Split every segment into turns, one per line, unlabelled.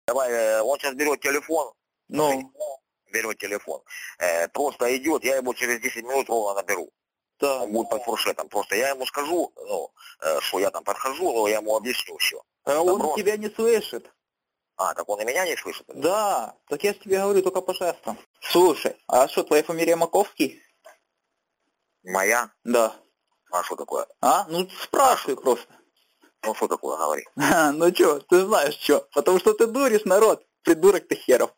Давай, он сейчас берет телефон.
Ну.
Берет телефон. Просто идет, я его через 10 минут ровно наберу.
Да.
Он будет под фуршетом. Просто я ему скажу, ну, что я там подхожу, но я ему объясню все.
А он тебя не слышит.
А, так он и меня не слышит?
Да, так я же тебе говорю только по жестам. Слушай, а что, твоя фамилия Маковский?
Моя?
Да.
А что такое?
А? Ну спрашивай просто.
Ну что такое, говори.
Ну чё, ты знаешь чё. Потому что ты дуришь народ, придурок ты херов.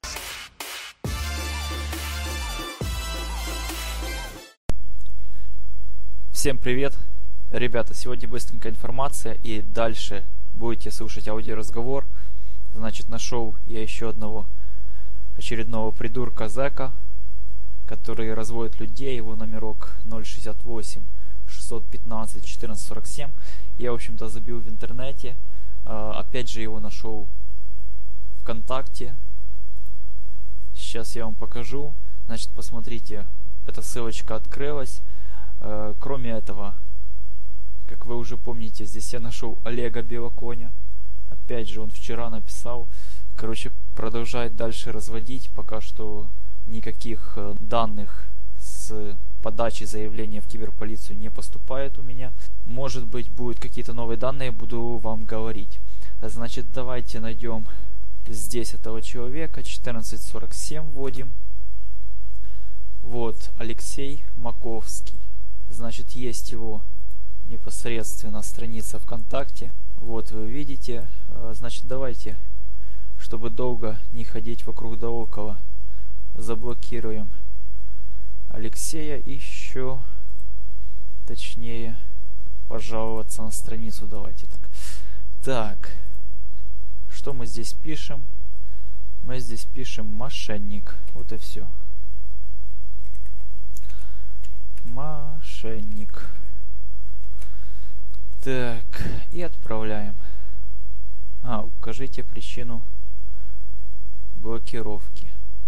Всем привет, ребята, сегодня быстренькая информация и дальше будете слушать аудиоразговор. Значит, нашел я еще одного очередного придурка зэка, который разводит людей, его номерок 068 615 1447. Я, в общем-то, забил в интернете, опять же его нашел ВКонтакте. Сейчас я вам покажу. Значит, посмотрите, эта ссылочка открылась. Кроме этого, как вы уже помните, здесь я нашел Олега Белоконя. Опять же, он вчера написал. Короче, продолжает дальше разводить. Пока что никаких данных с подачи заявления в киберполицию не поступает у меня. Может быть, будут какие-то новые данные, буду вам говорить. Значит, давайте найдем здесь этого человека. 1447 вводим. Вот, Алексей Маковский. Значит, есть его непосредственно страница ВКонтакте. Вот вы видите. Значит, давайте, чтобы долго не ходить вокруг да около, заблокируем Алексея и еще точнее пожаловаться на страницу. Давайте так. Так, что мы здесь пишем? Мы здесь пишем мошенник. Вот и все. Мошенник. Так, и отправляем. Укажите причину блокировки.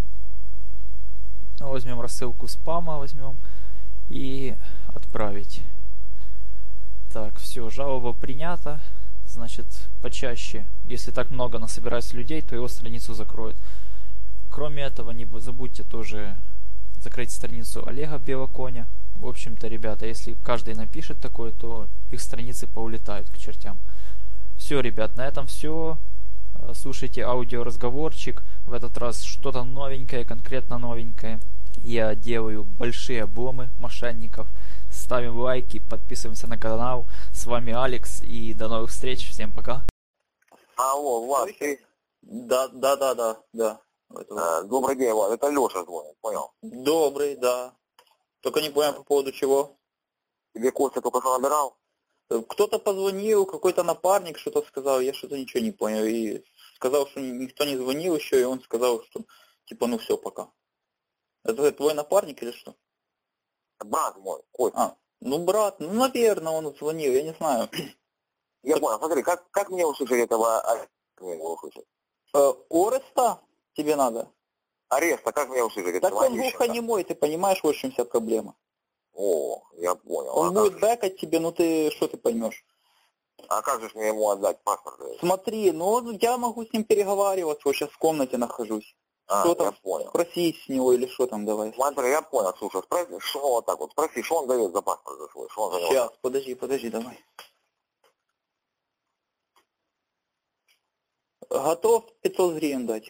Ну, возьмем рассылку спама, возьмем и отправить. Так, все, жалоба принята. Значит, почаще, если так много насобирается людей, то его страницу закроют. Кроме этого, не забудьте тоже закрыть страницу Олега Белоконя. В общем-то, ребята, если каждый напишет такое, то их страницы поулетают к чертям. Все, ребят, на этом все. Слушайте аудиоразговорчик. В этот раз что-то новенькое, конкретно новенькое. Я делаю большие обломы мошенников. Ставим лайки, подписываемся на канал. С вами Алекс и до новых встреч. Всем пока.
Алло, Влад, ты?
Да.
Добрый день, Влад, это Леша звонит, понял?
Добрый, да. Только не понял по поводу чего.
Тебе Костя только что набирал?
Кто-то позвонил, какой-то напарник что-то сказал, я что-то ничего не понял. И сказал, что никто не звонил еще, и он сказал, что типа ну все, пока. Это твой напарник или что?
Брат мой, Костя.
Ну брат, ну наверное он звонил, я не знаю.
Я понял, смотри, как мне услышать этого услышать?
Ореста тебе надо?
Ареста, как мне услышать?
Так он глухонемой, ты понимаешь, в общем вся проблема.
О, я понял.
Он будет бэкать тебе, ну ты что ты поймешь?
А как же мне ему отдать паспорт?
Смотри, ну я могу с ним переговариваться, вот сейчас в комнате нахожусь. Что там,
понял.
Спроси с него или что там, давай.
Смотри, я понял, слушай, спроси, что вот так вот, спроси, что он дает за паспорт за свой, что он за него.
Сейчас, подожди, давай. Готов 500 гривен дать.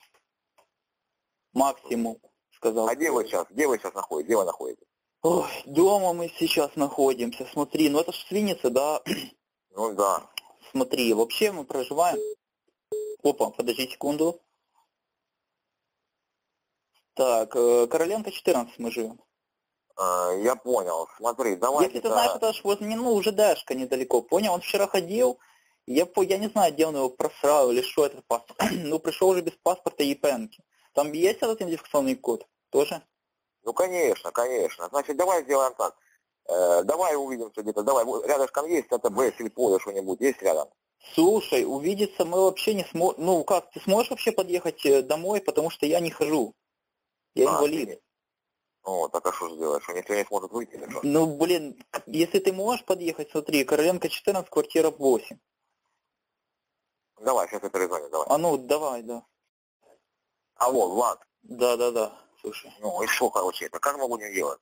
Максимум, сказал.
А где вы сейчас находитесь? Где вы находитесь?
Ой, дома мы сейчас находимся, смотри, ну это ж Свинница, да?
Ну да.
Смотри, вообще мы проживаем... Опа, подожди секунду. Так, Короленко 14 мы живем.
Я понял, смотри, давай.
Если ты знаешь, это ж вот, ну, уже Дэшка недалеко, понял? Он вчера ходил, я не знаю, где он его просрал или что это паспорт. Ну, пришел уже без паспорта ЕПНки. Там есть этот идентификационный код? Тоже?
Ну, конечно. Значит, давай сделаем так. Давай увидимся где-то. Давай, рядышком есть АТБ, Сельпо или что-нибудь есть рядом?
Слушай, увидеться мы вообще не сможем. Ну, как, ты сможешь вообще подъехать домой, потому что я не хожу. Я инвалид.
О, так а что же делаешь? Он никто не сможет выйти или что?
Ну, блин, если ты можешь подъехать, смотри, Короленко 14, квартира 8.
Давай, сейчас я перезвоню, давай.
А ну, давай, да.
Алло, Влад.
Да, слушай.
Ну и что, короче, это как мы будем делать?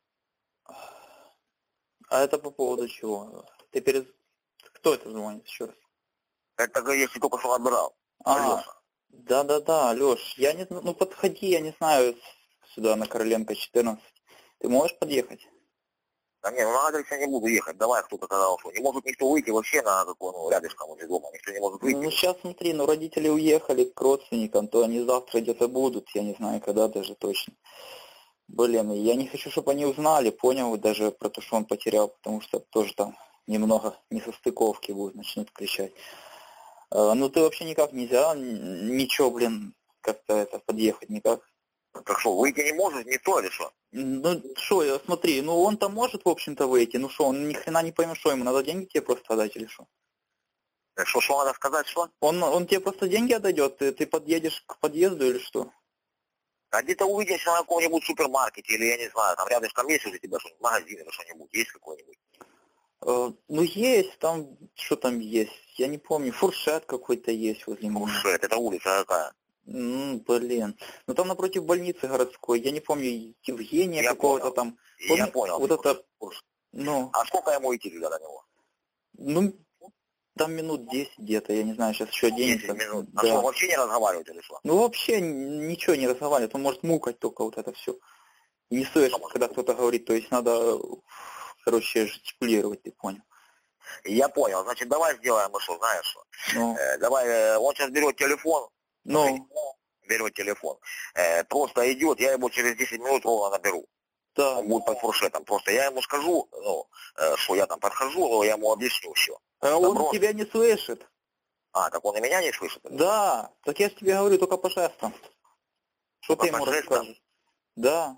А это по поводу чего? Кто это звонит еще раз?
Это если только что отбирал. Алёша.
Да, Лёш, я не знаю, ну подходи, я не знаю, сюда на Короленко 14. Ты можешь подъехать?
Да не, ну на адрес я не буду ехать, давай кто-то сказал, что не может никто выйти вообще на какой, ну, рядышком возле дома, никто не может выйти.
Ну сейчас смотри, ну родители уехали к родственникам, то они завтра где-то будут, я не знаю когда даже точно. Блин, я не хочу, чтобы они узнали, понял, даже про то, что он потерял, потому что тоже там немного несостыковки будут, начнут кричать. Ну ты вообще никак нельзя, ничего, блин, как-то это подъехать никак.
Так что, выйти не может никто или что?
Ну что, смотри, ну он-то может, в общем-то, выйти, ну что, он ни хрена не поймет, что ему надо деньги тебе просто отдать или что?
Что надо сказать, что?
Он тебе просто деньги отдает, ты подъедешь к подъезду или что?
А где-то увидишь на каком-нибудь супермаркете, или я не знаю, там рядышком есть у тебя что-нибудь, магазин или что-нибудь, есть какой-нибудь?
Ну есть, там, что там есть, я не помню, фуршет какой-то есть возле меня.
Фуршет, это улица какая?
Блин, ну там напротив больницы городской, я не помню, Евгения какого-то там.
Я понял.
Вот это, ну.
А сколько ему идти туда до него?
Ну, там минут 10 где-то, я не знаю, сейчас еще день.
10 минут. А
да.
что, вообще не разговаривают или что?
Ну вообще ничего не разговаривает, он может мукать только вот это все. Не слышишь, когда кто-то говорит, то есть надо, короче, жестикулировать, ты понял.
Я понял, значит, давай сделаем что, знаешь что?
Ну.
Давай, он сейчас берет телефон.
Ну.
Берет телефон. Просто идет, я его через 10 минут ровно наберу.
Да.
Он будет под фуршетом. Просто я ему скажу, ну, что я там подхожу, но я ему объясню все.
А он тебя не слышит.
А, так он и меня не слышит?
Да, так я же тебе говорю, только по жестам. Что ты ему расскажешь? Да.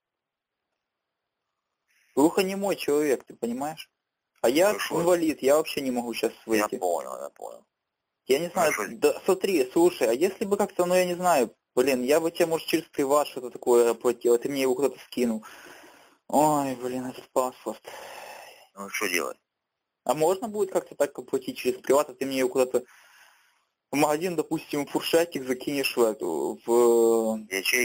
Глухонемой человек, ты понимаешь? А я инвалид, я вообще не могу сейчас выйти.
Я понял.
Я не знаю, да, смотри, слушай, а если бы как-то, ну я не знаю, блин, я бы тебе, может, через приват что-то такое оплатил, а ты мне его куда-то скинул. Ой, блин, этот паспорт.
Ну что делать?
А можно будет как-то так оплатить через приват, а ты мне его куда-то в магазин, допустим, фуршетик закинешь в эту, в...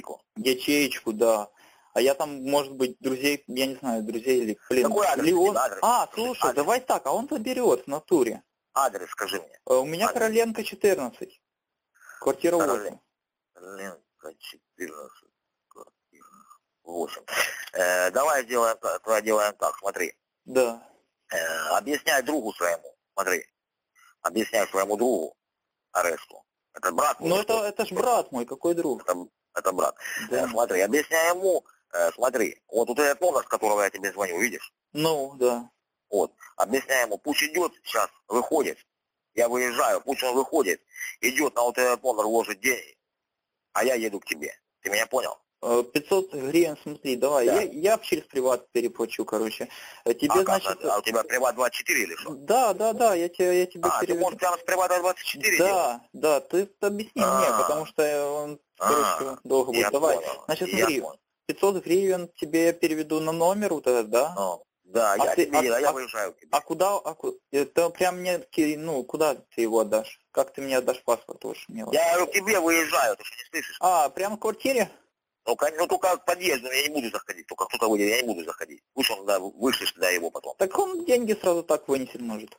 Ячейку, да. А я там, может быть, друзей, я не знаю, друзей или, блин,
какой адрес?
или он...
Адрес?
Слушай,
адрес.
Давай так, а он заберет в натуре.
Адрес скажи мне.
У меня
адрес.
Короленко 14. Квартира 8.
Короленко 14. Квартира 8. Давай делаем так, смотри.
Да.
Объясняй другу своему, смотри. Объясняй своему другу Аресту. Это брат мой.
Ну это ж брат мой, какой друг?
Это брат.
Да.
Смотри, объясняй ему, смотри, вот этот номер, с которого я тебе звоню, видишь?
Ну, да.
Вот, объясняй ему, пусть идет сейчас, выходит, я выезжаю, пусть он выходит, идет на вот этот номер, ложит деньги, а я еду к тебе. Ты меня понял?
500 гривен, смотри, давай,
да.
я через приват переплачу, короче. Тебе, значит...
А у тебя приват 24 или что?
Да, я тебе переведу.
Ты можешь прямо с привата 24
Да, ты объясни мне, потому что он, короче, долго будет. Давай,
понял.
Значит, смотри, 500 гривен тебе я переведу на номер вот этот, да?
Да, я выезжаю к тебе.
А куда, это прям мне, ну, куда ты его отдашь? Как ты мне отдашь паспорт?
Я говорю, к тебе выезжаю, ты что, не слышишь?
Прямо в квартире?
Ну, только к подъезду я не буду заходить, только кто-то выйдет, я не буду заходить. Пусть он, вышлешь туда его потом.
Так он деньги сразу так вынесет может.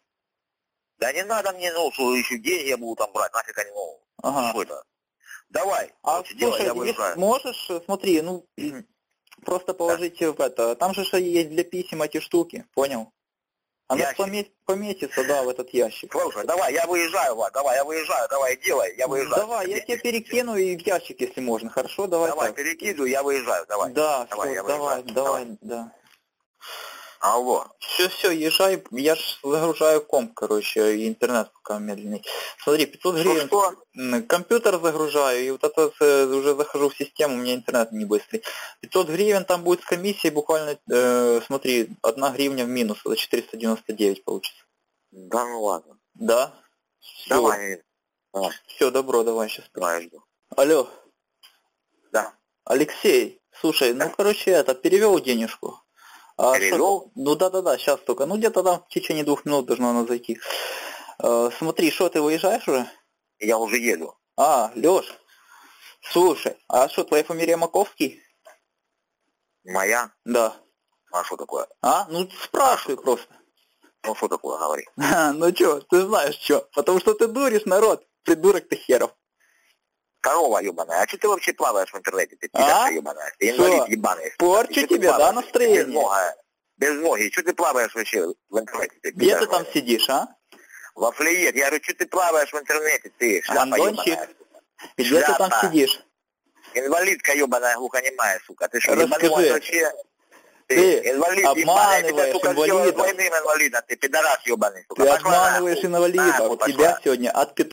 Да не надо мне, что еще деньги я буду там брать, нафиг они, что это? Давай,
слушай,
я выезжаю.
Можешь, смотри, просто положить в это, там же есть для писем эти штуки, понял? Оно поместится, да, в этот ящик.
Слушай, давай, я выезжаю, Влад, давай, делай, я выезжаю.
Давай, я тебе перекину и в ящик, если можно, хорошо? Давай
перекидывай, я выезжаю, давай.
Да, давай, да.
Алло.
Все, езжай, я ж загружаю комп, короче, и интернет пока медленный. Смотри, 500 гривен,
Что?
Компьютер загружаю, и вот это уже захожу в систему, у меня интернет не быстрый. 500 гривен там будет с комиссией буквально, смотри, 1 гривня в минус, это 499 получится.
Да ну ладно.
Да? Всё.
Давай.
Все, добро, давай, сейчас.
Давай, жду.
Алло.
Да.
Алексей, слушай, короче, перевел денежку.
Перевел?
Да, сейчас только. Где-то там в течение 2 минут должно она зайти. Смотри, что, ты выезжаешь уже?
Я уже еду.
А, Лёш, слушай, а что, твоя фамилия Маковский?
Моя?
Да.
А что такое?
А? Ну, спрашивай просто.
Ну что такое, говори.
Ну чё, ты знаешь чё, потому что ты дуришь народ, придурок ты херов.
Корова ебаная, а что ты вообще плаваешь в интернете? Ты пидорка ебаная, ты инвалид ебаный.
Порчу тебе, да, настроение?
Без ноги, что ты плаваешь вообще в интернете?
Где ты там сидишь, а?
Во флеет, я говорю, что ты плаваешь в интернете, ты шляпа
Андончик,
ебаная.
где ты там сидишь?
Инвалидка ебаная, глухонемая, сука. Ты что,
Расскажи.
ебанулась вообще?
Ты
инвалид
обманываешь
ебаный, я тебя, сука, сделаю
инвалидов.
двойным инвалидом, ты пидорас ебаный, сука.
Ты
Пошла
обманываешь
нахуй.
инвалидов,
Нахуй
тебя
пошла.
сегодня отпетуют.